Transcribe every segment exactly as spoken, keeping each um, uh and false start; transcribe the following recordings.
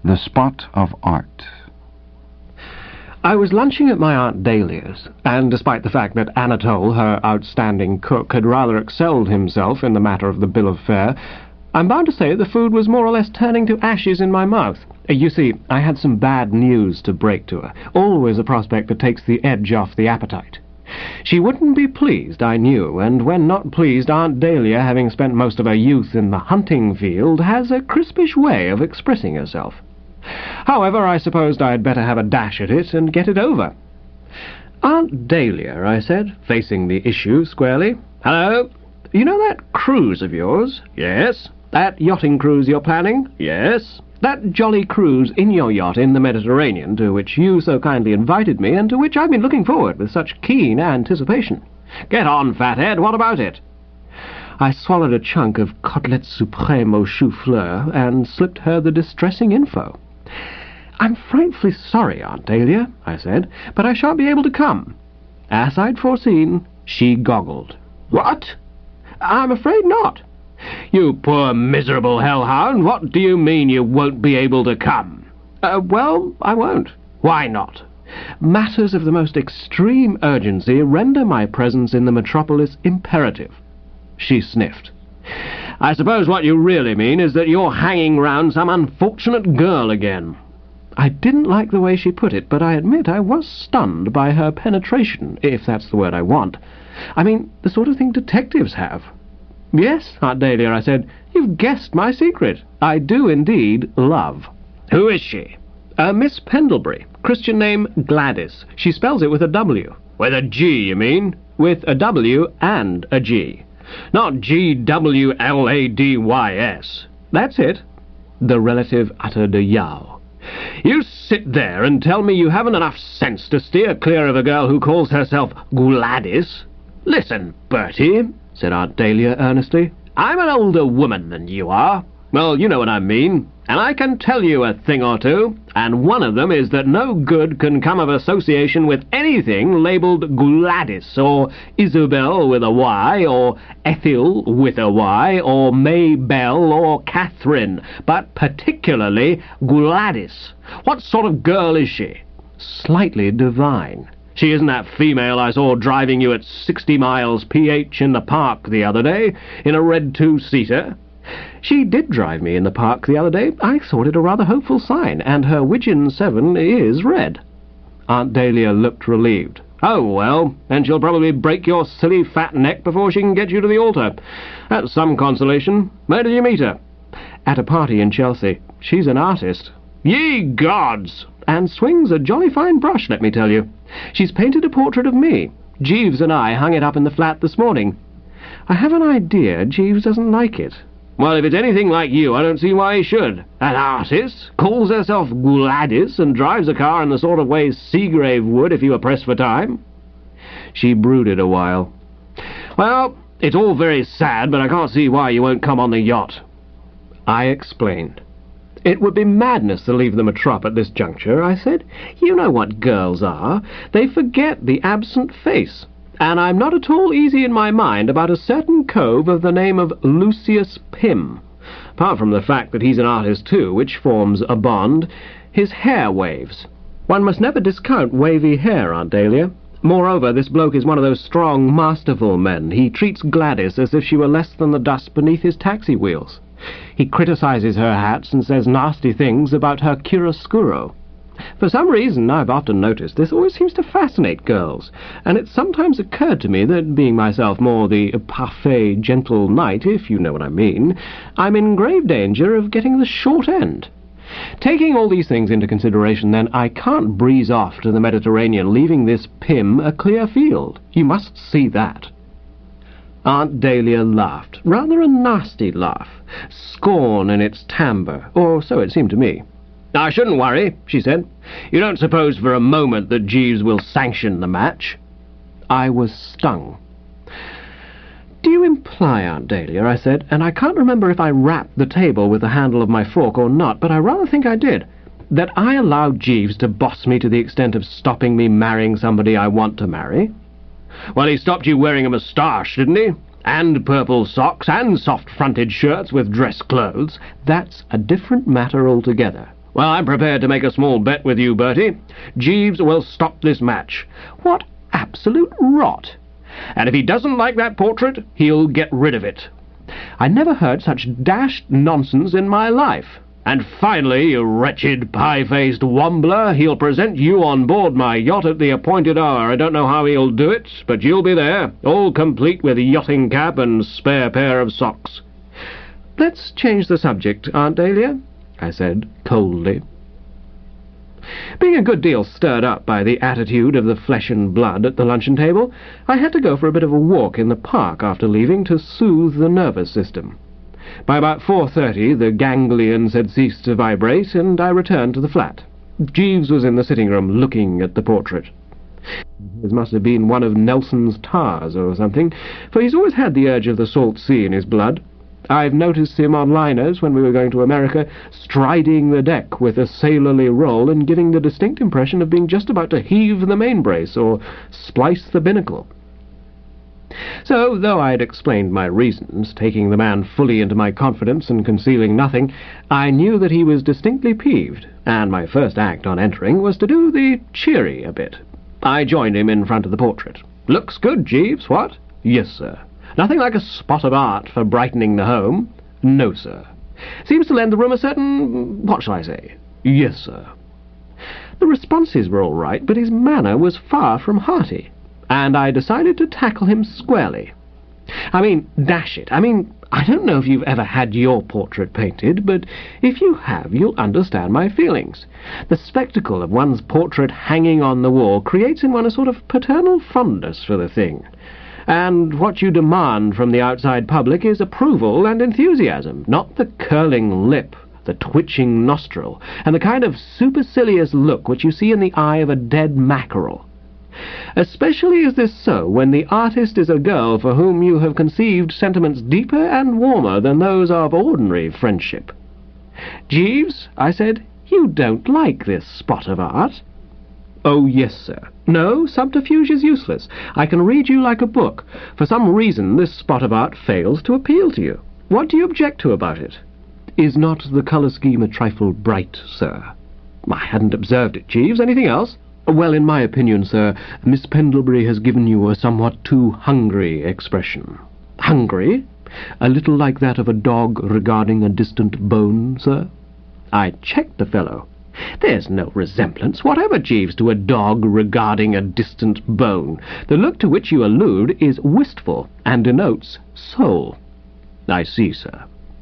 The Spot of Art. I was lunching at my Aunt Dahlia's, and despite the fact that Anatole, her outstanding cook, had rather excelled himself in the matter of the bill of fare, I'm bound to say the food was more or less turning to ashes in my mouth. You see, I had some bad news to break to her, always a prospect that takes the edge off the appetite. She wouldn't be pleased, I knew, and when not pleased, Aunt Dahlia, having spent most of her youth in the hunting field, has a crispish way of expressing herself. However, I supposed I had better have a dash at it and get it over. "Aunt Dahlia," I said, facing the issue squarely. "Hello. You know that cruise of yours?" "Yes." "That yachting cruise you're planning?" "Yes." "That jolly cruise in your yacht in the Mediterranean, to which you so kindly invited me, and to which I've been looking forward with such keen anticipation." "Get on, fathead. What about it?" I swallowed a chunk of côtelette suprême au chou-fleur and slipped her the distressing info. "I'm frightfully sorry, Aunt Dahlia," I said, "but I shan't be able to come." As I'd foreseen, she goggled. "What?" "I'm afraid not." "You poor miserable hellhound, what do you mean you won't be able to come?" Uh, well, I won't." "Why not?" "Matters of the most extreme urgency render my presence in the metropolis imperative." She sniffed. "I suppose what you really mean is that you're hanging round some unfortunate girl again." I didn't like the way she put it, but I admit I was stunned by her penetration, if that's the word I want. I mean, the sort of thing detectives have. "Yes, Aunt Dahlia," I said, "you've guessed my secret. I do indeed love." "Who is she?" "Uh, Miss Pendlebury. Christian name Gladys. She spells it with a W." "With a G, you mean?" "With a W and a G." "Not G W L A D Y S. "That's it." The relative uttered a yowl. "You sit there and tell me you haven't enough sense to steer clear of a girl who calls herself Gladys?" "Listen, Bertie," said Aunt Dahlia earnestly, "I'm an older woman than you are. Well, you know what I mean. And I can tell you a thing or two, and one of them is that no good can come of association with anything labelled Gladys, or Isabel with a Y, or Ethel with a Y, or Maybelle, or Catherine, but particularly Gladys. What sort of girl is she?" "Slightly divine." "She isn't that female I saw driving you at sixty miles P H in the park the other day, in a red two-seater?" "She did drive me in the park the other day. I thought it a rather hopeful sign, and her Widgeon seven is red." Aunt Dahlia looked relieved. "Oh, well, then she'll probably break your silly fat neck before she can get you to the altar. That's some consolation. Where did you meet her?" "At a party in Chelsea. She's an artist." "Ye gods!" "And swings a jolly fine brush, let me tell you. She's painted a portrait of me. Jeeves and I hung it up in the flat this morning. I have an idea Jeeves doesn't like it." "Well, if it's anything like you, I don't see why he should. An artist calls herself Gladys and drives a car in the sort of way Seagrave would if he were pressed for time." She brooded a while. "Well, it's all very sad, but I can't see why you won't come on the yacht." I explained. "It would be madness to leave the metrop at this juncture," I said. "You know what girls are. They forget the absent face. And I'm not at all easy in my mind about a certain cove of the name of Lucius Pym. Apart from the fact that he's an artist too, which forms a bond, his hair waves. One must never discount wavy hair, Aunt Dahlia. Moreover, this bloke is one of those strong, masterful men. He treats Gladys as if she were less than the dust beneath his taxi wheels. He criticizes her hats and says nasty things about her chiaroscuro. For some reason, I've often noticed, this always seems to fascinate girls, and it's sometimes occurred to me that, being myself more the parfait gentle knight, if you know what I mean, I'm in grave danger of getting the short end. Taking all these things into consideration, then, I can't breeze off to the Mediterranean, leaving this Pym a clear field. You must see that." Aunt Dahlia laughed, rather a nasty laugh, scorn in its timbre, or so it seemed to me. "I shouldn't worry," she said. "You don't suppose for a moment that Jeeves will sanction the match?" I was stung. "Do you imply, Aunt Dahlia," I said, and I can't remember if I rapped the table with the handle of my fork or not, but I rather think I did, that I allowed Jeeves to boss me to the extent of stopping me marrying somebody I want to marry?" "Well, he stopped you wearing a moustache, didn't he? And purple socks, and soft-fronted shirts with dress clothes." "That's a different matter altogether." Well, I'm prepared to make a small bet with you, Bertie. Jeeves will stop this match. What absolute rot! And if he doesn't like that portrait, he'll get rid of it. I never heard such dashed nonsense in my life. And finally, you wretched pie-faced wambler, he'll present you on board my yacht at the appointed hour. I don't know how he'll do it, but you'll be there, all complete with yachting cap and spare pair of socks. Let's change the subject, Aunt Dahlia, I said coldly. Being a good deal stirred up by the attitude of the flesh and blood at the luncheon table, I had to go for a bit of a walk in the park after leaving to soothe the nervous system. By about four thirty the ganglions had ceased to vibrate, and I returned to the flat. Jeeves was in the sitting-room looking at the portrait. This must have been one of Nelson's tars or something, for he's always had the urge of the salt sea in his blood. I've noticed him on liners, when we were going to America, striding the deck with a sailorly roll and giving the distinct impression of being just about to heave the mainbrace or splice the binnacle. So, though I had explained my reasons, taking the man fully into my confidence and concealing nothing, I knew that he was distinctly peeved, and my first act on entering was to do the cheery a bit. I joined him in front of the portrait. "Looks good, Jeeves, what?" "Yes, sir." "Nothing like a spot of art for brightening the home?" "No, sir." "Seems to lend the room a certain... what shall I say?" "Yes, sir." The responses were all right, but his manner was far from hearty, and I decided to tackle him squarely. I mean, dash it, I mean, I don't know if you've ever had your portrait painted, but if you have, you'll understand my feelings. The spectacle of one's portrait hanging on the wall creates in one a sort of paternal fondness for the thing. And what you demand from the outside public is approval and enthusiasm, not the curling lip, the twitching nostril, and the kind of supercilious look which you see in the eye of a dead mackerel. Especially is this so when the artist is a girl for whom you have conceived sentiments deeper and warmer than those of ordinary friendship. "Jeeves," I said, "you don't like this spot of art?" "Oh, yes, sir. No, subterfuge is useless. I can read you like a book. For some reason this spot of art fails to appeal to you. What do you object to about it?" "Is not the colour scheme a trifle bright, sir?" "I hadn't observed it, Jeeves. Anything else?" "Well, in my opinion, sir, Miss Pendlebury has given you a somewhat too hungry expression." "Hungry?" "A little like that of a dog regarding a distant bone, sir." I checked the fellow. "There's no resemblance whatever, Jeeves, to a dog regarding a distant bone. The look to which you allude is wistful and denotes soul." "I see, sir."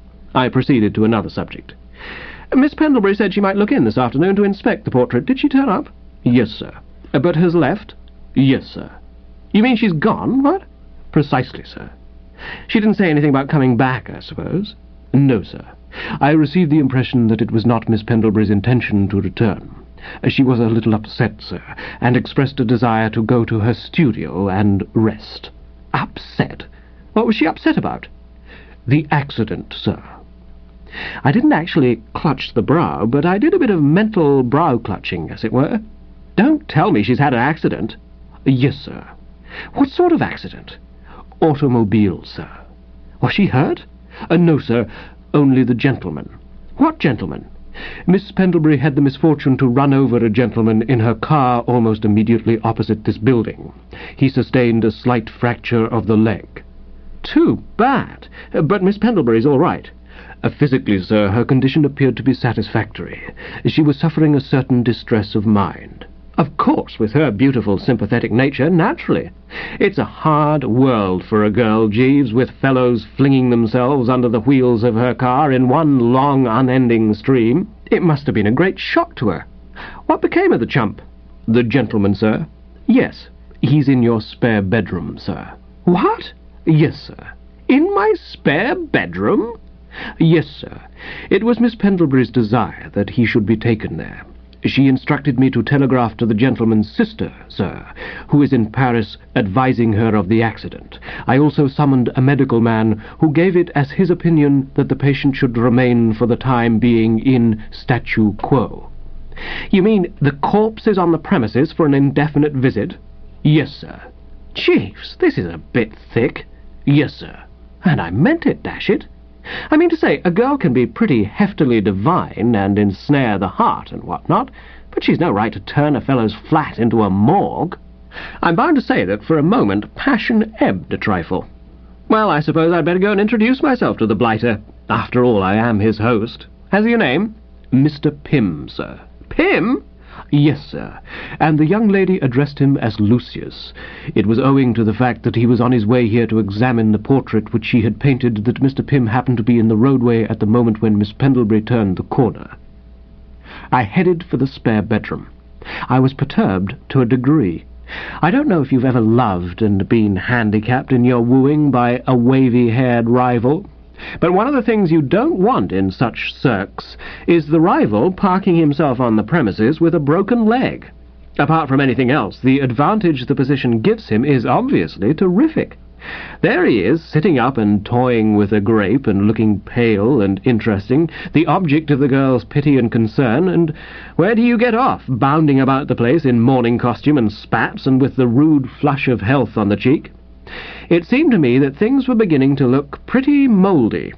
I proceeded to another subject. "Miss Pendlebury said she might look in this afternoon to inspect the portrait. Did she turn up?" "Yes, sir." "But has left?" "Yes, sir." "You mean she's gone, what?" "Precisely, sir." "She didn't say anything about coming back, I suppose?" "No, sir. I received the impression that it was not Miss Pendlebury's intention to return. She was a little upset, sir, and expressed a desire to go to her studio and rest." "Upset? What was she upset about?" "The accident, sir." I didn't actually clutch the brow, but I did a bit of mental brow-clutching, as it were. "Don't tell me she's had an accident." "Yes, sir." "What sort of accident?" "Automobile, sir." "Was she hurt?" Uh, "No, sir. Only the gentleman." "What gentleman?" "Miss Pendlebury had the misfortune to run over a gentleman in her car almost immediately opposite this building. He sustained a slight fracture of the leg." "Too bad. But Miss Pendlebury's all right." Uh, "Physically, sir, her condition appeared to be satisfactory. She was suffering a certain distress of mind." "Of course, with her beautiful, sympathetic nature, naturally. It's a hard world for a girl, Jeeves, with fellows flinging themselves under the wheels of her car in one long, unending stream. It must have been a great shock to her. What became of the chump?" "The gentleman, sir?" "Yes." "He's in your spare bedroom, sir." "What?" "Yes, sir." "In my spare bedroom?" "Yes, sir. It was Miss Pendlebury's desire that he should be taken there. She instructed me to telegraph to the gentleman's sister, sir, who is in Paris, advising her of the accident. I also summoned a medical man who gave it as his opinion that the patient should remain for the time being in statu quo." "You mean the corpse is on the premises for an indefinite visit?" "Yes, sir." "Jeeves, this is a bit thick." "Yes, sir." "And I meant it, dash it." I mean to say, a girl can be pretty heftily divine and ensnare the heart and what not, but she's no right to turn a fellow's flat into a morgue. I'm bound to say that for a moment passion ebbed a trifle. Well, I suppose I'd better go and introduce myself to the blighter. After all, I am his host. Has he a name? Mister Pym, sir. Pym? Yes, sir, and the young lady addressed him as Lucius. It was owing to the fact that he was on his way here to examine the portrait which she had painted that Mister Pym happened to be in the roadway at the moment when Miss Pendlebury turned the corner. I headed for the spare bedroom. I was perturbed to a degree. I don't know if you've ever loved and been handicapped in your wooing by a wavy-haired rival, but one of the things you don't want in such cirques is the rival parking himself on the premises with a broken leg. Apart from anything else, the advantage the position gives him is obviously terrific. There he is, sitting up and toying with a grape and looking pale and interesting, the object of the girl's pity and concern, and where do you get off, bounding about the place in morning costume and spats and with the rude flush of health on the cheek? It seemed to me that things were beginning to look pretty mouldy.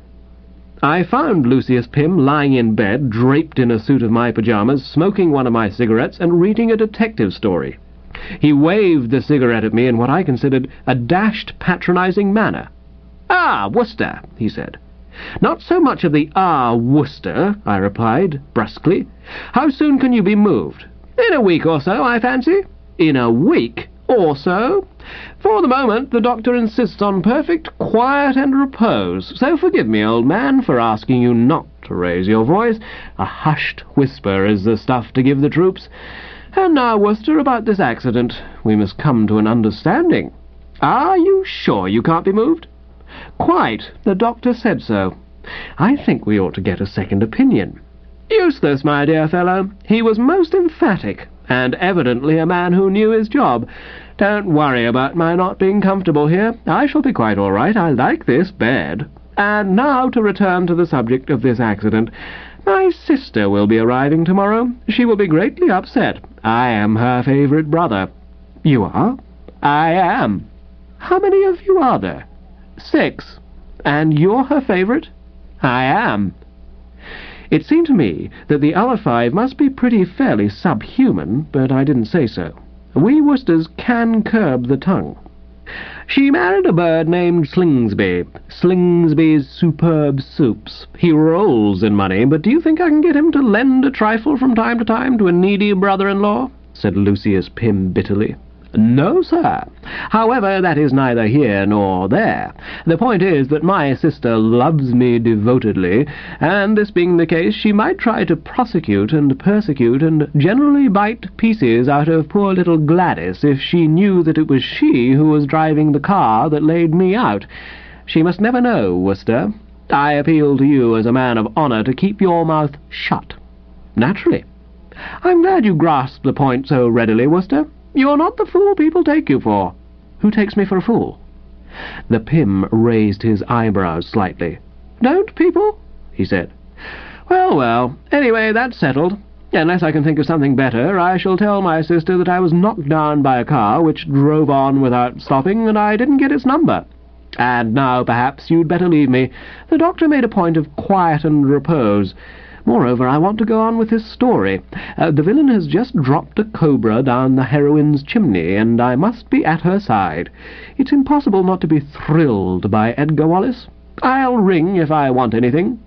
I found Lucius Pym lying in bed, draped in a suit of my pyjamas, smoking one of my cigarettes and reading a detective story. He waved the cigarette at me in what I considered a dashed, patronizing manner. "Ah, Worcester," he said. "Not so much of the ah, Worcester," I replied, brusquely. "How soon can you be moved?" "In a week or so, I fancy." "In a week or so? For the moment, the doctor insists on perfect quiet and repose, so forgive me, old man, for asking you not to raise your voice. A hushed whisper is the stuff to give the troops. And now, Worcester, about this accident. We must come to an understanding. Are you sure you can't be moved?" "Quite. The doctor said so. I think we ought to get a second opinion." "Useless, my dear fellow. He was most emphatic, and evidently a man who knew his job. Don't worry about my not being comfortable here. I shall be quite all right. I like this bed. And now to return to the subject of this accident. My sister will be arriving tomorrow. She will be greatly upset. I am her favourite brother." "You are?" "I am." "How many of you are there?" "Six." "And you're her favourite?" "I am." It seemed to me that the other five must be pretty fairly subhuman, but I didn't say so. We Worcesters can curb the tongue. "She married a bird named Slingsby. Slingsby's superb soups. He rolls in money, but do you think I can get him to lend a trifle from time to time to a needy brother-in-law?" said Lucius Pym bitterly. "No, sir. However, that is neither here nor there. The point is that my sister loves me devotedly, and this being the case, she might try to prosecute and persecute and generally bite pieces out of poor little Gladys if she knew that it was she who was driving the car that laid me out. She must never know, Worcester. I appeal to you as a man of honour to keep your mouth shut." "Naturally." "I'm glad you grasp the point so readily, Worcester. You're not the fool people take you for." "Who takes me for a fool?" The Pym raised his eyebrows slightly. "Don't people?" he said. "Well, well, anyway, that's settled. Unless I can think of something better, I shall tell my sister that I was knocked down by a car which drove on without stopping, and I didn't get its number. And now, perhaps, you'd better leave me. The doctor made a point of quiet and repose. Moreover, I want to go on with this story. Uh, the villain has just dropped a cobra down the heroine's chimney, and I must be at her side. It's impossible not to be thrilled by Edgar Wallace. I'll ring if I want anything."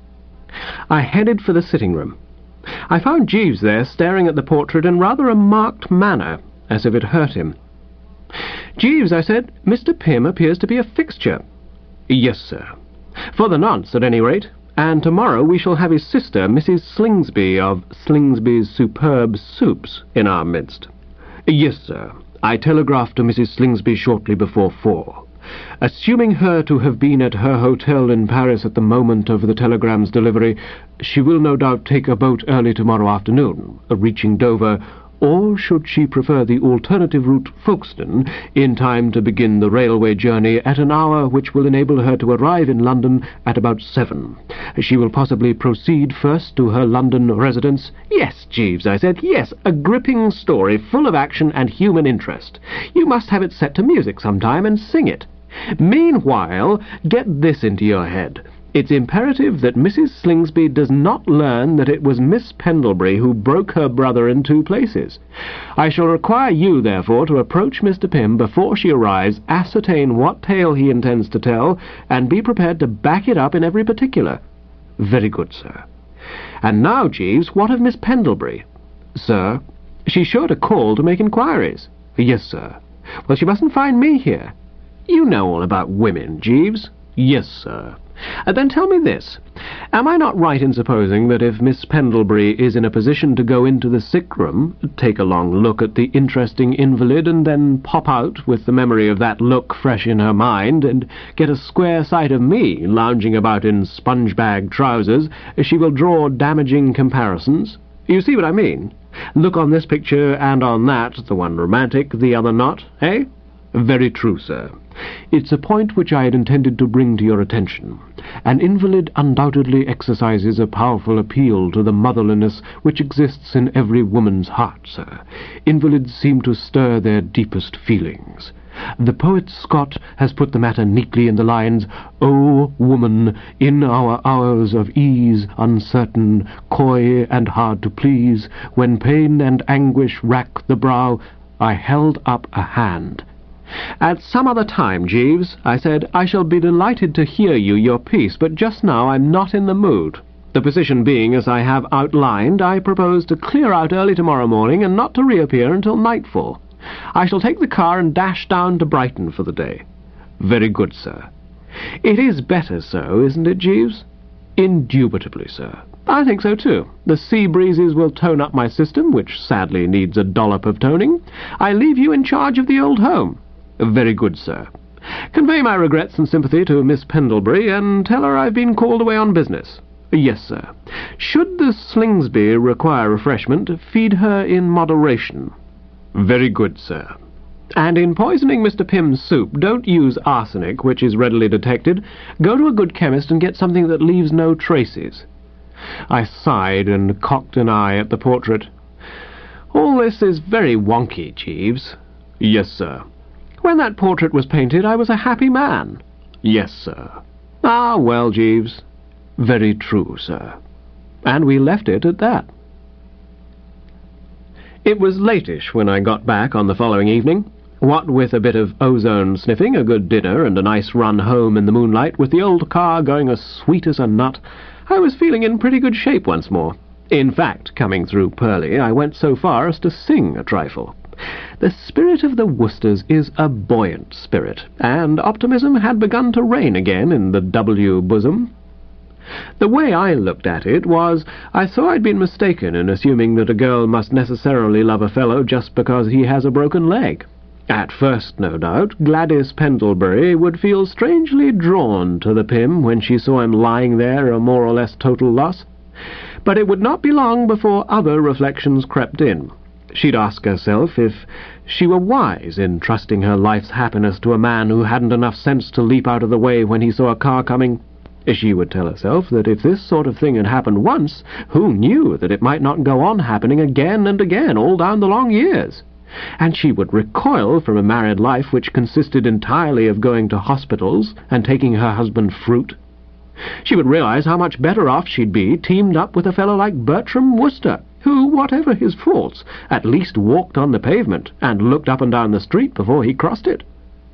I headed for the sitting-room. I found Jeeves there staring at the portrait in rather a marked manner, as if it hurt him. "Jeeves," I said, "Mister Pym appears to be a fixture." "Yes, sir. For the nonce, at any rate. And tomorrow we shall have his sister, Missus Slingsby, of Slingsby's Superb Soups, in our midst." "Yes, sir. I telegraphed to Missus Slingsby shortly before four. Assuming her to have been at her hotel in Paris at the moment of the telegram's delivery, she will no doubt take a boat early tomorrow afternoon, reaching Dover, or should she prefer the alternative route Folkestone, in time to begin the railway journey at an hour which will enable her to arrive in London at about seven. She will possibly proceed first to her London residence." "Yes, Jeeves," I said, "yes, a gripping story full of action and human interest. You must have it set to music sometime and sing it. Meanwhile, get this into your head. It's imperative that Missus Slingsby does not learn that it was Miss Pendlebury who broke her brother in two places. I shall require you, therefore, to approach Mister Pym before she arrives, ascertain what tale he intends to tell, and be prepared to back it up in every particular." "Very good, sir." "And now, Jeeves, what of Miss Pendlebury?" "Sir, she's sure to call to make inquiries." "Yes, sir." "Well, she mustn't find me here." "You know all about women, Jeeves." "Yes, sir." Uh, then tell me this. Am I not right in supposing that if Miss Pendlebury is in a position to go into the sick-room, take a long look at the interesting invalid, and then pop out with the memory of that look fresh in her mind, and get a square sight of me lounging about in sponge-bag trousers, she will draw damaging comparisons? You see what I mean? Look on this picture and on that, the one romantic, the other not, eh? Very true, sir. It's a point which I had intended to bring to your attention. An invalid undoubtedly exercises a powerful appeal to the motherliness which exists in every woman's heart, sir. Invalids seem to stir their deepest feelings. The poet Scott has put the matter neatly in the lines, "O woman, in our hours of ease uncertain, coy and hard to please, when pain and anguish rack the brow, I held up a hand." "At some other time, Jeeves," I said, "I shall be delighted to hear you your piece, but just now I'm not in the mood. The position being as I have outlined, I propose to clear out early tomorrow morning and not to reappear until nightfall. I shall take the car and dash down to Brighton for the day." "Very good, sir." "It is better so, isn't it, Jeeves?" "Indubitably, sir." "I think so, too. The sea breezes will tone up my system, which sadly needs a dollop of toning. I leave you in charge of the old home." "Very good, sir." "Convey my regrets and sympathy to Miss Pendlebury, and tell her I've been called away on business." "Yes, sir." "Should the Slingsby require refreshment, feed her in moderation." "Very good, sir." "And in poisoning Mister Pym's soup, don't use arsenic, which is readily detected. Go to a good chemist and get something that leaves no traces." I sighed and cocked an eye at the portrait. "All this is very wonky, Jeeves." "Yes, sir." "When that portrait was painted, I was a happy man." "Yes, sir." "Ah, well, Jeeves." "Very true, sir." And we left it at that. It was latish when I got back on the following evening. What with a bit of ozone sniffing, a good dinner, and a nice run home in the moonlight, with the old car going as sweet as a nut, I was feeling in pretty good shape once more. In fact, coming through Purley, I went so far as to sing a trifle. The spirit of the Worcesters is a buoyant spirit, and optimism had begun to reign again in the W bosom. The way I looked at it was, I saw I'd been mistaken in assuming that a girl must necessarily love a fellow just because he has a broken leg. At first, no doubt, Gladys Pendlebury would feel strangely drawn to the Pym when she saw him lying there a more or less total loss. But it would not be long before other reflections crept in. She'd ask herself if she were wise in trusting her life's happiness to a man who hadn't enough sense to leap out of the way when he saw a car coming. She would tell herself that if this sort of thing had happened once, who knew that it might not go on happening again and again all down the long years? And she would recoil from a married life which consisted entirely of going to hospitals and taking her husband fruit. She would realize how much better off she'd be teamed up with a fellow like Bertram Wooster, who, whatever his faults, at least walked on the pavement and looked up and down the street before he crossed it.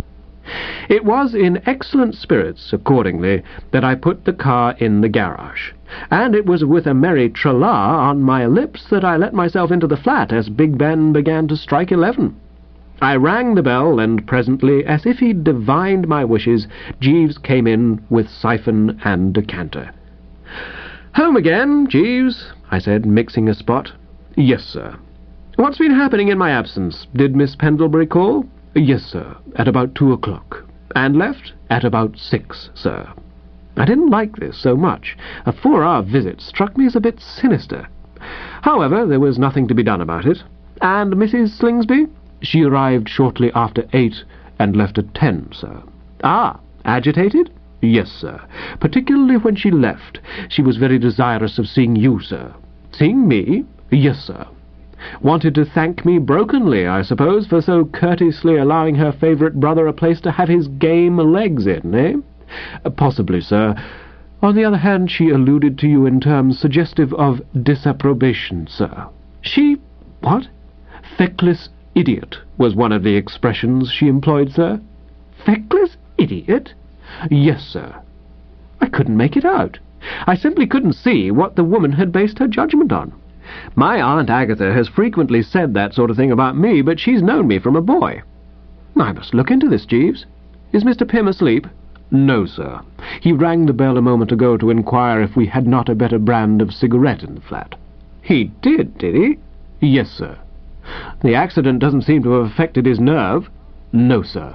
It was in excellent spirits, accordingly, that I put the car in the garage, and it was with a merry tra-la on my lips that I let myself into the flat as Big Ben began to strike eleven. I rang the bell, and presently, as if he'd divined my wishes, Jeeves came in with siphon and decanter. "Home again, Jeeves?" I said, mixing a spot. "Yes, sir." "What's been happening in my absence? Did Miss Pendlebury call?" "Yes, sir, at about two o'clock." "And left?" "At about six, sir." I didn't like this so much. A four-hour visit struck me as a bit sinister. However, there was nothing to be done about it. "And Missus Slingsby?" "She arrived shortly after eight, and left at ten, sir." "Ah, agitated?" "Yes, sir. Particularly when she left. She was very desirous of seeing you, sir." "Seeing me?" "Yes, sir." "Wanted to thank me brokenly, I suppose, for so courteously allowing her favourite brother a place to have his game legs in, eh?" "Possibly, sir. On the other hand, she alluded to you in terms suggestive of disapprobation, sir. She... what? Feckless idiot was one of the expressions she employed, sir. Feckless idiot? Yes, sir. I couldn't make it out. I simply couldn't see what the woman had based her judgment on. My Aunt Agatha has frequently said that sort of thing about me, but she's known me from a boy. I must look into this, Jeeves. Is Mister Pym asleep? No, sir. He rang the bell a moment ago to inquire if we had not a better brand of cigarette in the flat. He did, did he? Yes, sir. The accident doesn't seem to have affected his nerve. No, sir.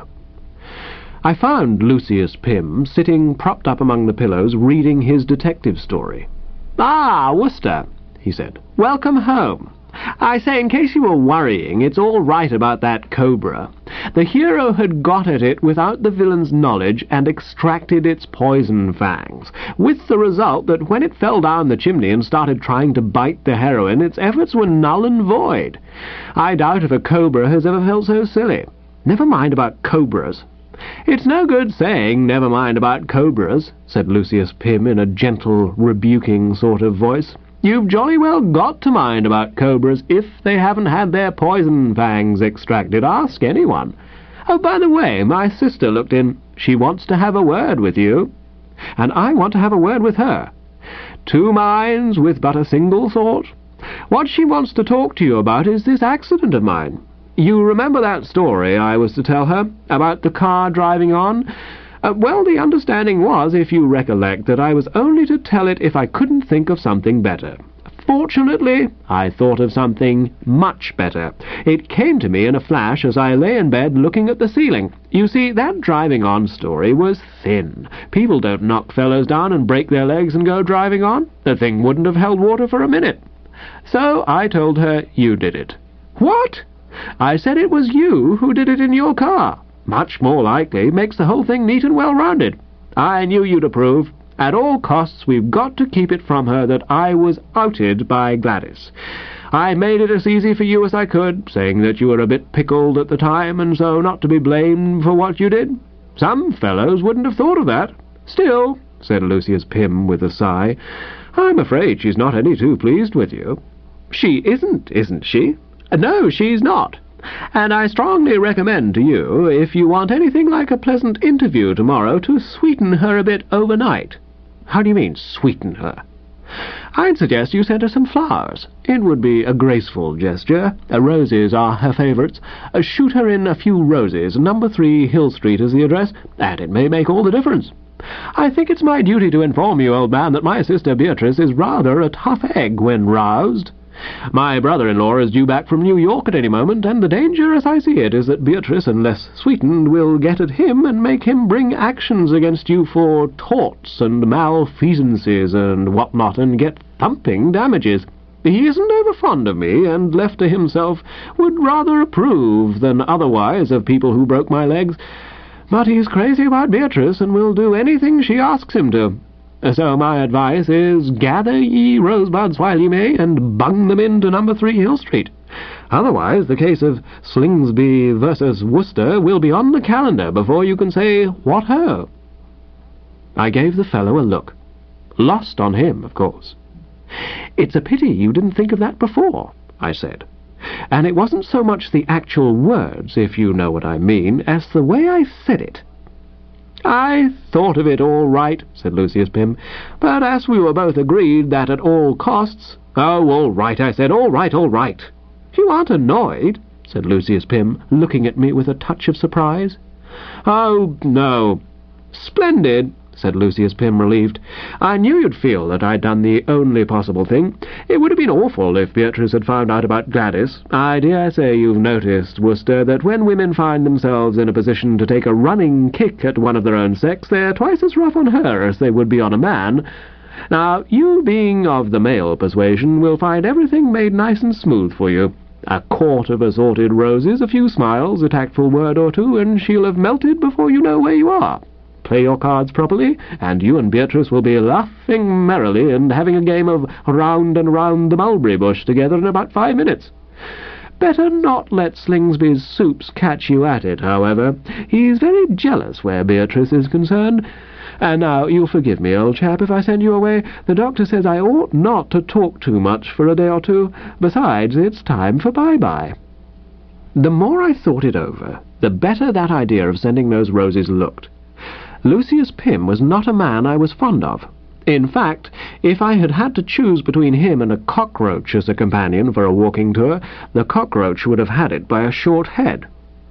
I found Lucius Pym sitting propped up among the pillows reading his detective story. Ah, Wooster, he said. Welcome home. I say, in case you were worrying, it's all right about that cobra. The hero had got at it without the villain's knowledge and extracted its poison fangs, with the result that when it fell down the chimney and started trying to bite the heroine, its efforts were null and void. I doubt if a cobra has ever felt so silly. Never mind about cobras. It's no good saying never mind about cobras, said Lucius Pym in a gentle, rebuking sort of voice. You've jolly well got to mind about cobras if they haven't had their poison fangs extracted. Ask anyone. Oh, by the way, my sister looked in. She wants to have a word with you. And I want to have a word with her. Two minds with but a single thought. What she wants to talk to you about is this accident of mine. You remember that story I was to tell her, about the car driving on? Uh, well, the understanding was, if you recollect, that I was only to tell it if I couldn't think of something better. Fortunately, I thought of something much better. It came to me in a flash as I lay in bed looking at the ceiling. You see, that driving on story was thin. People don't knock fellows down and break their legs and go driving on. The thing wouldn't have held water for a minute. So I told her you did it. What? I said it was you who did it in your car. Much more likely, makes the whole thing neat and well-rounded. I knew you'd approve. At all costs, we've got to keep it from her that I was outed by Gladys. I made it as easy for you as I could, saying that you were a bit pickled at the time, and so not to be blamed for what you did. Some fellows wouldn't have thought of that. Still, said Lucius Pym with a sigh, I'm afraid she's not any too pleased with you. She isn't, isn't she? No, she's not. And I strongly recommend to you, if you want anything like a pleasant interview tomorrow, to sweeten her a bit overnight. How do you mean, sweeten her? I'd suggest you send her some flowers. It would be a graceful gesture. Uh, roses are her favourites. Uh, shoot her in a few roses. Number three Hill Street is the address, and it may make all the difference. I think it's my duty to inform you, old man, that my sister Beatrice is rather a tough egg when roused. My brother-in-law is due back from New York at any moment, and the danger, as I see it, is that Beatrice, unless sweetened, will get at him and make him bring actions against you for torts and malfeasances and what-not, and get thumping damages. He isn't over fond of me, and left to himself would rather approve than otherwise of people who broke my legs. But he's crazy about Beatrice, and will do anything she asks him to. So my advice is, gather ye rosebuds while ye may, and bung them into number three Hill Street. Otherwise, the case of Slingsby versus Wooster will be on the calendar before you can say, what ho? I gave the fellow a look. Lost on him, of course. It's a pity you didn't think of that before, I said. And it wasn't so much the actual words, if you know what I mean, as the way I said it. I thought of it all right, said Lucius Pym, but as we were both agreed that at all costs... Oh, all right, I said, all right, all right. You aren't annoyed, said Lucius Pym, looking at me with a touch of surprise. Oh, no. Splendid, said Lucius Pym, relieved. I knew you'd feel that I'd done the only possible thing. It would have been awful if Beatrice had found out about Gladys. I dare say you've noticed, Wooster, that when women find themselves in a position to take a running kick at one of their own sex, they're twice as rough on her as they would be on a man. Now, you being of the male persuasion will find everything made nice and smooth for you. A quart of assorted roses, a few smiles, a tactful word or two, and she'll have melted before you know where you are. Play your cards properly, and you and Beatrice will be laughing merrily and having a game of round and round the mulberry bush together in about five minutes. Better not let Slingsby's soups catch you at it, however. He's very jealous where Beatrice is concerned. And now, you'll forgive me, old chap, if I send you away. The doctor says I ought not to talk too much for a day or two. Besides, it's time for bye-bye." The more I thought it over, the better that idea of sending those roses looked. Lucius Pym was not a man I was fond of. In fact, if I had had to choose between him and a cockroach as a companion for a walking tour, the cockroach would have had it by a short head.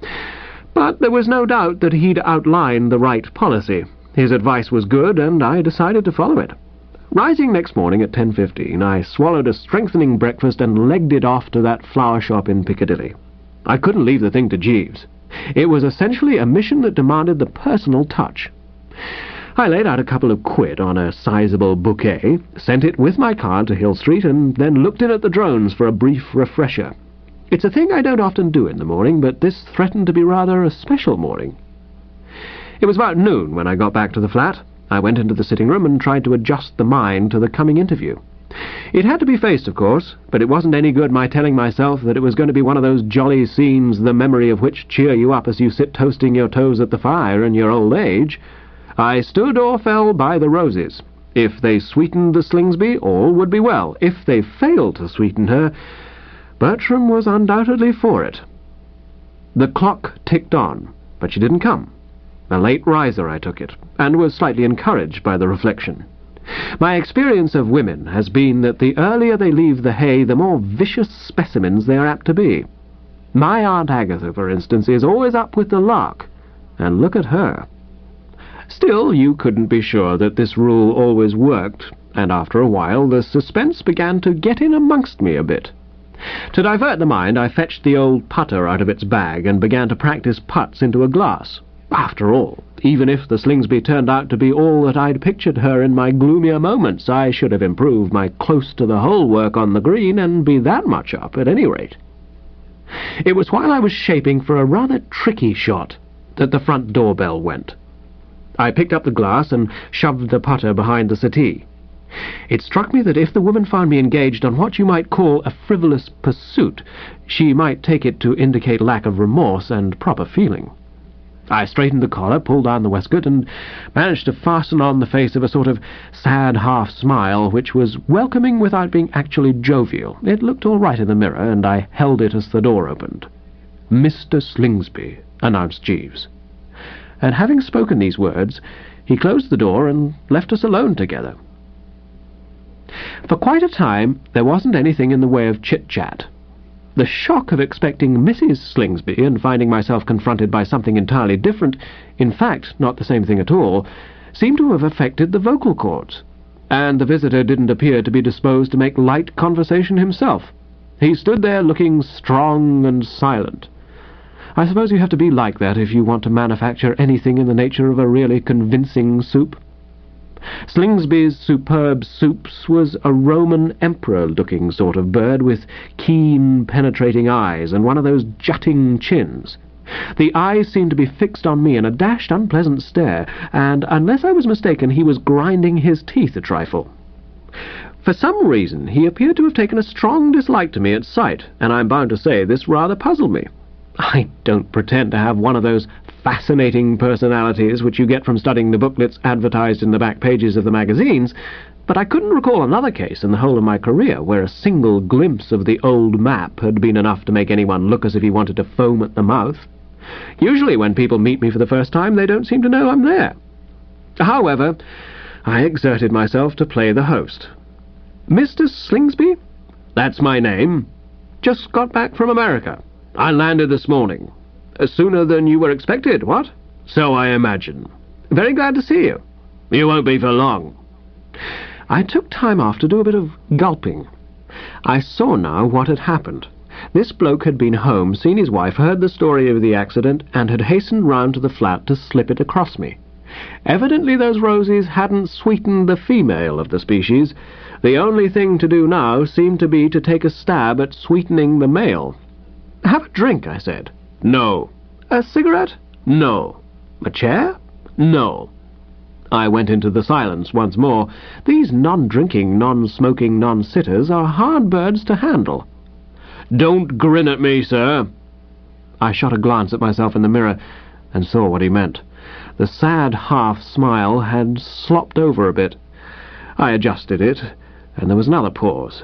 But there was no doubt that he'd outlined the right policy. His advice was good, and I decided to follow it. Rising next morning at ten fifteen, I swallowed a strengthening breakfast and legged it off to that flower shop in Piccadilly. I couldn't leave the thing to Jeeves. It was essentially a mission that demanded the personal touch. I laid out a couple of quid on a sizable bouquet, sent it with my card to Hill Street, and then looked in at the drones for a brief refresher. It's a thing I don't often do in the morning, but this threatened to be rather a special morning. It was about noon when I got back to the flat. I went into the sitting room and tried to adjust the mind to the coming interview. It had to be faced, of course, but it wasn't any good my telling myself that it was going to be one of those jolly scenes the memory of which cheer you up as you sit toasting your toes at the fire in your old age. I stood or fell by the roses. If they sweetened the Slingsby, all would be well. If they failed to sweeten her, Bertram was undoubtedly for it. The clock ticked on, but she didn't come. A late riser, I took it, and was slightly encouraged by the reflection. My experience of women has been that the earlier they leave the hay, the more vicious specimens they are apt to be. My Aunt Agatha, for instance, is always up with the lark, and look at her. Still, you couldn't be sure that this rule always worked, and after a while the suspense began to get in amongst me a bit. To divert the mind, I fetched the old putter out of its bag and began to practice putts into a glass. After all, even if the Slingsby turned out to be all that I'd pictured her in my gloomier moments, I should have improved my close-to-the-hole work on the green and be that much up, at any rate. It was while I was shaping for a rather tricky shot that the front doorbell went. I picked up the glass and shoved the putter behind the settee. It struck me that if the woman found me engaged on what you might call a frivolous pursuit, she might take it to indicate lack of remorse and proper feeling. I straightened the collar, pulled down the waistcoat, and managed to fasten on the face of a sort of sad half-smile, which was welcoming without being actually jovial. It looked all right in the mirror, and I held it as the door opened. "Mister Slingsby," announced Jeeves. And having spoken these words, he closed the door and left us alone together. For quite a time there wasn't anything in the way of chit-chat. The shock of expecting Missus Slingsby and finding myself confronted by something entirely different, in fact not the same thing at all, seemed to have affected the vocal cords, and the visitor didn't appear to be disposed to make light conversation himself. He stood there looking strong and silent. I suppose you have to be like that if you want to manufacture anything in the nature of a really convincing soup. Slingsby's superb soups was a Roman emperor-looking sort of bird with keen, penetrating eyes and one of those jutting chins. The eyes seemed to be fixed on me in a dashed, unpleasant stare, and, unless I was mistaken, he was grinding his teeth a trifle. For some reason, he appeared to have taken a strong dislike to me at sight, and I'm bound to say this rather puzzled me. I don't pretend to have one of those fascinating personalities which you get from studying the booklets advertised in the back pages of the magazines, but I couldn't recall another case in the whole of my career where a single glimpse of the old map had been enough to make anyone look as if he wanted to foam at the mouth. Usually when people meet me for the first time, they don't seem to know I'm there. However, I exerted myself to play the host. "Mister Slingsby? That's my name. Just got back from America. I landed this morning. Uh, sooner than you were expected, what? So I imagine. Very glad to see you. You won't be for long." I took time off to do a bit of gulping. I saw now what had happened. This bloke had been home, seen his wife, heard the story of the accident, and had hastened round to the flat to slip it across me. Evidently those roses hadn't sweetened the female of the species. The only thing to do now seemed to be to take a stab at sweetening the male. "Have a drink," I said. "No." "A cigarette?" "No." "A chair?" "No." I went into the silence once more. These non-drinking, non-smoking, non-sitters are hard birds to handle. "Don't grin at me, sir." I shot a glance at myself in the mirror and saw what he meant. The sad half-smile had slopped over a bit. I adjusted it, and there was another pause.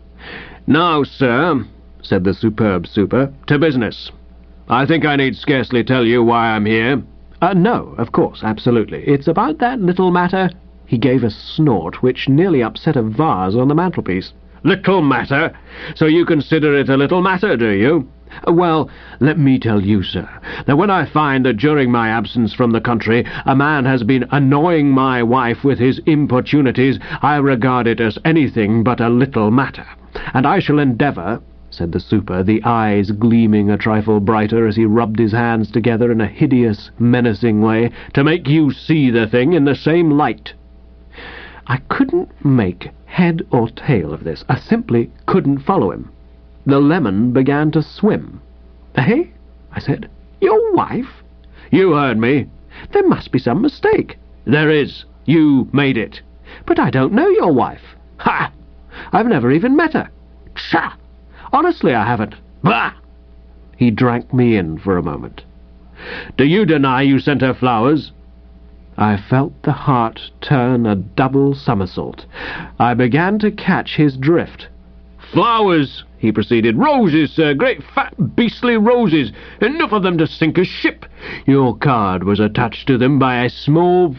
"Now, sir," said the superb super, "to business. I think I need scarcely tell you why I'm here." Uh, no, of course, absolutely. It's about that little matter." He gave a snort which nearly upset a vase on the mantelpiece. "Little matter? So you consider it a little matter, do you? Well, let me tell you, sir, that when I find that during my absence from the country a man has been annoying my wife with his importunities, I regard it as anything but a little matter, and I shall endeavour," said the super, the eyes gleaming a trifle brighter as he rubbed his hands together in a hideous, menacing way, "to make you see the thing in the same light." I couldn't make head or tail of this. I simply couldn't follow him. The lemon began to swim. "Eh?" I said. "Your wife?" "You heard me." "There must be some mistake." "There is. You made it." "But I don't know your wife." "Ha! I've never even met her." "Tcha! Honestly, I haven't." "Bah!" He drank me in for a moment. "Do you deny you sent her flowers?" I felt the heart turn a double somersault. I began to catch his drift. "Flowers," he proceeded. "Roses, sir, great fat beastly roses, enough of them to sink a ship. Your card was attached to them by a small..."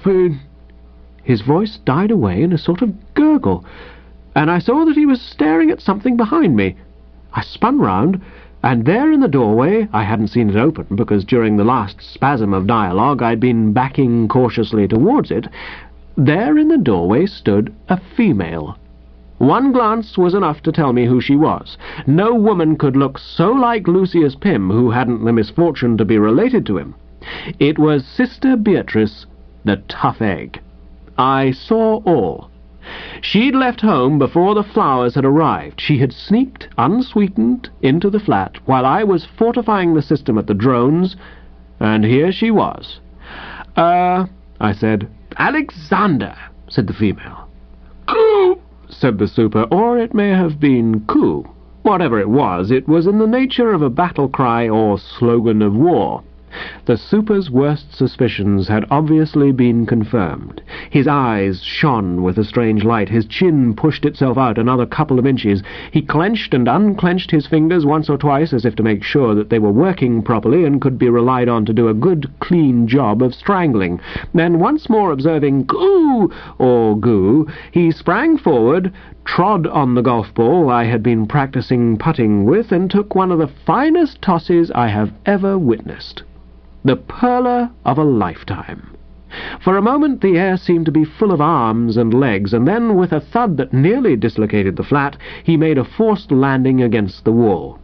His voice died away in a sort of gurgle, and I saw that he was staring at something behind me. I spun round, and there in the doorway, I hadn't seen it open, because during the last spasm of dialogue I'd been backing cautiously towards it, there in the doorway stood a female. One glance was enough to tell me who she was. No woman could look so like Lucius Pym who hadn't the misfortune to be related to him. It was Sister Beatrice, the tough egg. I saw all. She'd left home before the flowers had arrived. She had sneaked, unsweetened, into the flat, while I was fortifying the system at the drones, and here she was. "Uh," I said. "Alexander," said the female. "Coo," said the super, or it may have been coo. Whatever it was, it was in the nature of a battle cry or slogan of war. The super's worst suspicions had obviously been confirmed. His eyes shone with a strange light. His chin pushed itself out another couple of inches. He clenched and unclenched his fingers once or twice as if to make sure that they were working properly and could be relied on to do a good, clean job of strangling. Then, once more observing "goo" or "goo," he sprang forward, trod on the golf ball I had been practicing putting with, and took one of the finest tosses I have ever witnessed. The perler of a lifetime. For a moment the air seemed to be full of arms and legs, and then, with a thud that nearly dislocated the flat, he made a forced landing against the wall.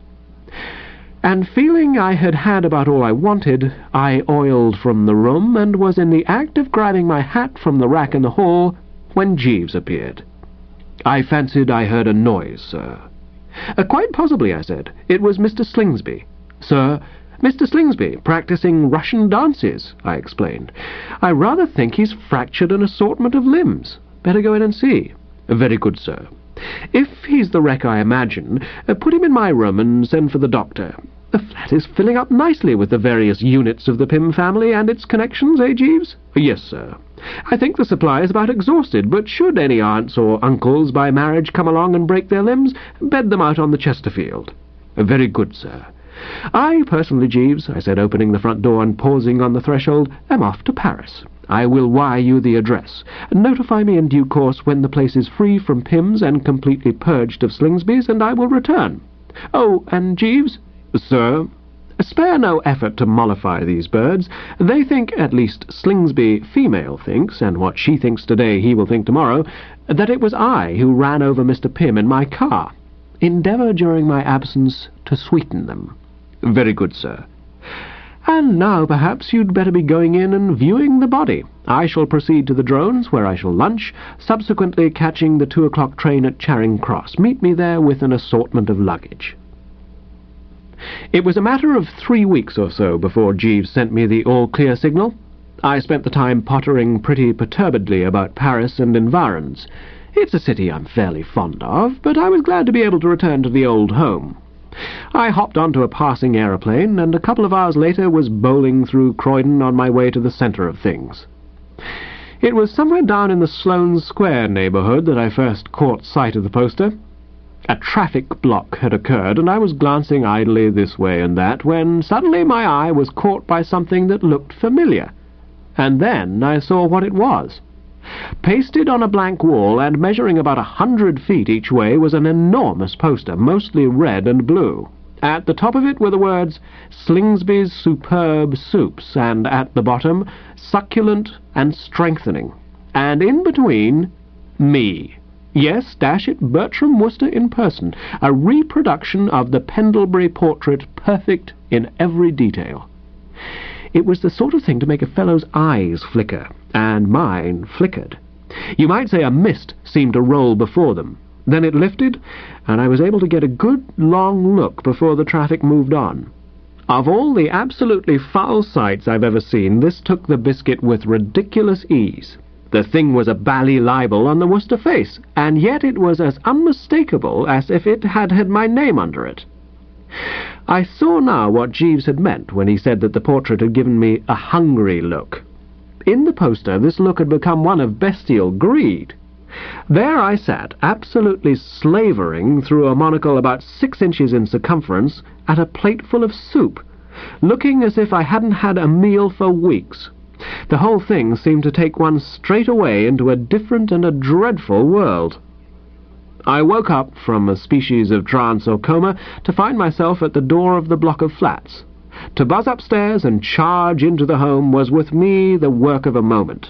And feeling I had had about all I wanted, I oiled from the room and was in the act of grabbing my hat from the rack in the hall when Jeeves appeared. "I fancied I heard a noise, sir." Uh, "quite possibly," I said. "It was Mister Slingsby." "Sir?" "Mister Slingsby, practicing Russian dances," I explained. "I rather think he's fractured an assortment of limbs. Better go in and see." "Very good, sir." "If he's the wreck I imagine, uh, put him in my room and send for the doctor. The flat is filling up nicely with the various units of the Pym family and its connections, eh, Jeeves?" "Yes, sir." "I think the supply is about exhausted, but should any aunts or uncles by marriage come along and break their limbs, bed them out on the Chesterfield." "Very good, sir." "I personally, Jeeves," I said, opening the front door and pausing on the threshold, "am off to Paris. I will wire you the address. Notify me in due course when the place is free from Pyms and completely purged of Slingsbys, and I will return. Oh, and Jeeves?" "Sir?" "Spare no effort to mollify these birds. They think, at least Slingsby female thinks, and what she thinks today he will think tomorrow, that it was I who ran over Mister Pym in my car. Endeavour during my absence to sweeten them." "Very good, sir." "And now perhaps you'd better be going in and viewing the body. I shall proceed to the drones, where I shall lunch, subsequently catching the two o'clock train at Charing Cross. Meet me there with an assortment of luggage." It was a matter of three weeks or so before Jeeves sent me the all-clear signal. I spent the time pottering pretty perturbedly about Paris and environs. It's a city I'm fairly fond of, but I was glad to be able to return to the old home. I hopped onto a passing aeroplane, and a couple of hours later was bowling through Croydon on my way to the centre of things. It was somewhere down in the Sloane Square neighbourhood that I first caught sight of the poster. A traffic block had occurred, and I was glancing idly this way and that, when suddenly my eye was caught by something that looked familiar. And then I saw what it was. Pasted on a blank wall and measuring about a hundred feet each way was an enormous poster, mostly red and blue. At the top of it were the words, Slingsby's Superb Soups, and at the bottom, Succulent and Strengthening. And in between, me. Yes, dash it, Bertram Wooster in person, a reproduction of the Pendlebury portrait, perfect in every detail. It was the sort of thing to make a fellow's eyes flicker, and mine flickered. You might say a mist seemed to roll before them. Then it lifted, and I was able to get a good long look before the traffic moved on. Of all the absolutely foul sights I've ever seen, this took the biscuit with ridiculous ease. The thing was a bally libel on the Wooster face, and yet it was as unmistakable as if it had had my name under it. I saw now what Jeeves had meant when he said that the portrait had given me a hungry look. In the poster, this look had become one of bestial greed. There I sat, absolutely slavering through a monocle about six inches in circumference, at a plateful of soup, looking as if I hadn't had a meal for weeks. The whole thing seemed to take one straight away into a different and a dreadful world. I woke up from a species of trance or coma to find myself at the door of the block of flats. To buzz upstairs and charge into the home was with me the work of a moment.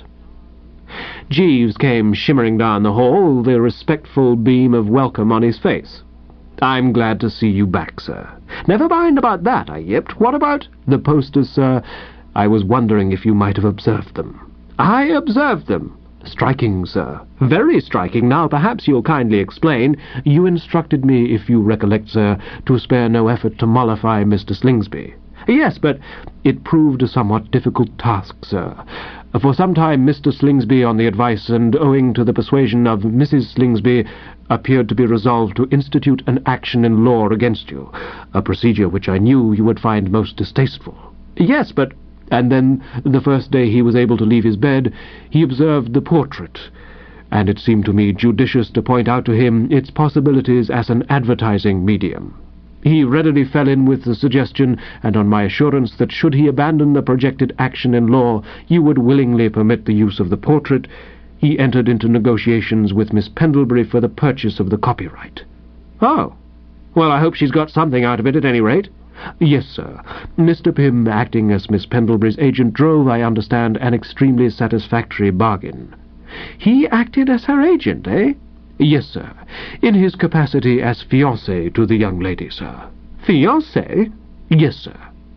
Jeeves came shimmering down the hall, the respectful beam of welcome on his face. "I'm glad to see you back, sir." "Never mind about that," I yipped. "What about—" "The posters, sir. I was wondering if you might have observed them." "I observed them." "Striking, sir. Very striking. Now, perhaps you'll kindly explain. You instructed me, if you recollect, sir, to spare no effort to mollify Mister Slingsby." "Yes, but—" "It proved a somewhat difficult task, sir. For some time Mister Slingsby, on the advice and owing to the persuasion of Missus Slingsby, appeared to be resolved to institute an action in law against you, a procedure which I knew you would find most distasteful." "Yes, but—" "And then, the first day he was able to leave his bed, he observed the portrait, and it seemed to me judicious to point out to him its possibilities as an advertising medium. He readily fell in with the suggestion, and on my assurance that should he abandon the projected action in law, you would willingly permit the use of the portrait, he entered into negotiations with Miss Pendlebury for the purchase of the copyright." "Oh. Well, I hope she's got something out of it at any rate." "Yes, sir. Mister Pym, acting as Miss Pendlebury's agent, drove, I understand, an extremely satisfactory bargain." "He acted as her agent, eh?" "Yes, sir. In his capacity as fiancé to the young lady, sir." "Fiancé?" "Yes, sir."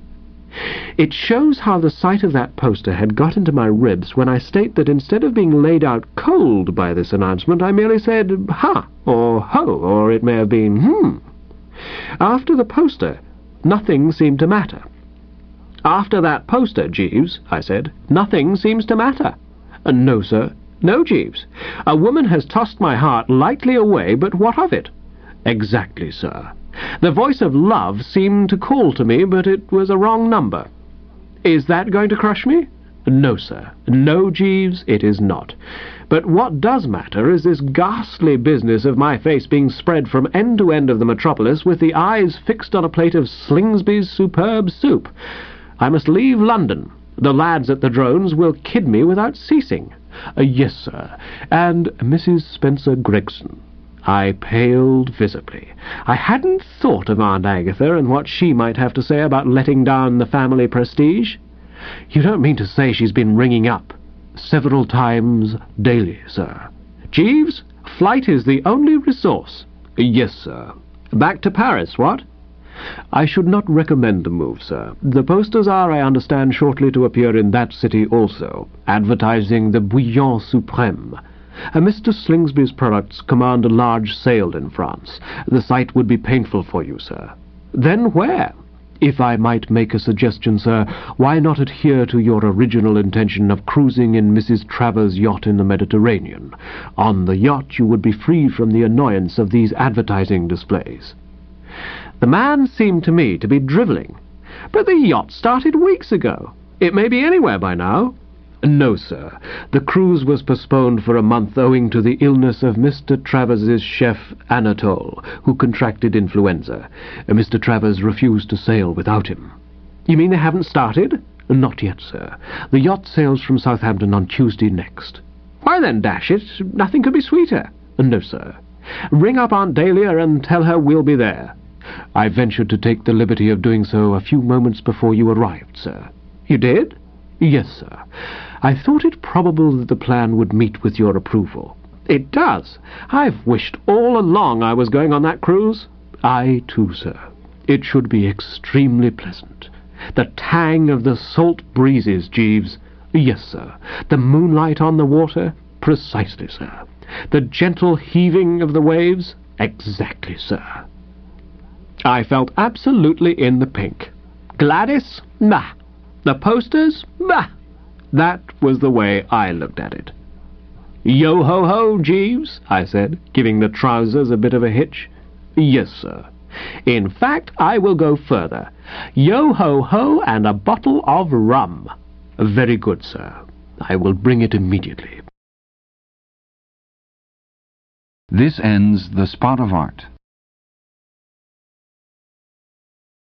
It shows how the sight of that poster had got into my ribs when I state that instead of being laid out cold by this announcement, I merely said, "Ha!" or "Ho!" or it may have been, "Hmm." After the poster, nothing seemed to matter. "After that poster, Jeeves," I said, "nothing seems to matter." Uh, "No, sir." "No, Jeeves. A woman has tossed my heart lightly away, but what of it?" "Exactly, sir. The voice of love seemed to call to me, but it was a wrong number." "Is that going to crush me?" "No, sir. No, Jeeves, it is not. But what does matter is this ghastly business of my face being spread from end to end of the metropolis with the eyes fixed on a plate of Slingsby's Superb Soup. I must leave London. The lads at the Drones will kid me without ceasing." Uh, "Yes, sir. And Missus Spencer Gregson." I paled visibly. I hadn't thought of Aunt Agatha and what she might have to say about letting down the family prestige. "You don't mean to say she's been ringing up?" "Several times daily, sir." "Jeeves, flight is the only resource." "Yes, sir." "Back to Paris, what?" "I should not recommend the move, sir. The posters are, I understand, shortly to appear in that city also, advertising the Bouillon Suprême. Uh, Mister Slingsby's products command a large sale in France. The sight would be painful for you, sir." "Then where?" "If I might make a suggestion, sir, why not adhere to your original intention of cruising in Missus Travers' yacht in the Mediterranean? On the yacht you would be free from the annoyance of these advertising displays." The man seemed to me to be drivelling. But the yacht started weeks ago. It may be anywhere by now. No, sir. The cruise was postponed for a month owing to the illness of Mister Travers's chef, Anatole, who contracted influenza. Mister Travers refused to sail without him. You mean they haven't started? Not yet, sir. The yacht sails from Southampton on Tuesday next. Why then, dash it, nothing could be sweeter. No, sir. Ring up Aunt Dahlia and tell her we'll be there. I ventured to take the liberty of doing so a few moments before you arrived, sir. You did? Yes, sir. I thought it probable that the plan would meet with your approval. It does. I've wished all along I was going on that cruise. I, too, sir. It should be extremely pleasant. The tang of the salt breezes, Jeeves. Yes, sir. The moonlight on the water? Precisely, sir. The gentle heaving of the waves? Exactly, sir. I felt absolutely in the pink. Gladys? Bah. The posters? Bah. That was the way I looked at it. Yo-ho-ho, Jeeves, I said, giving the trousers a bit of a hitch. Yes, sir. In fact, I will go further. Yo-ho-ho and a bottle of rum. Very good, sir. I will bring it immediately. This ends The Spot of Art.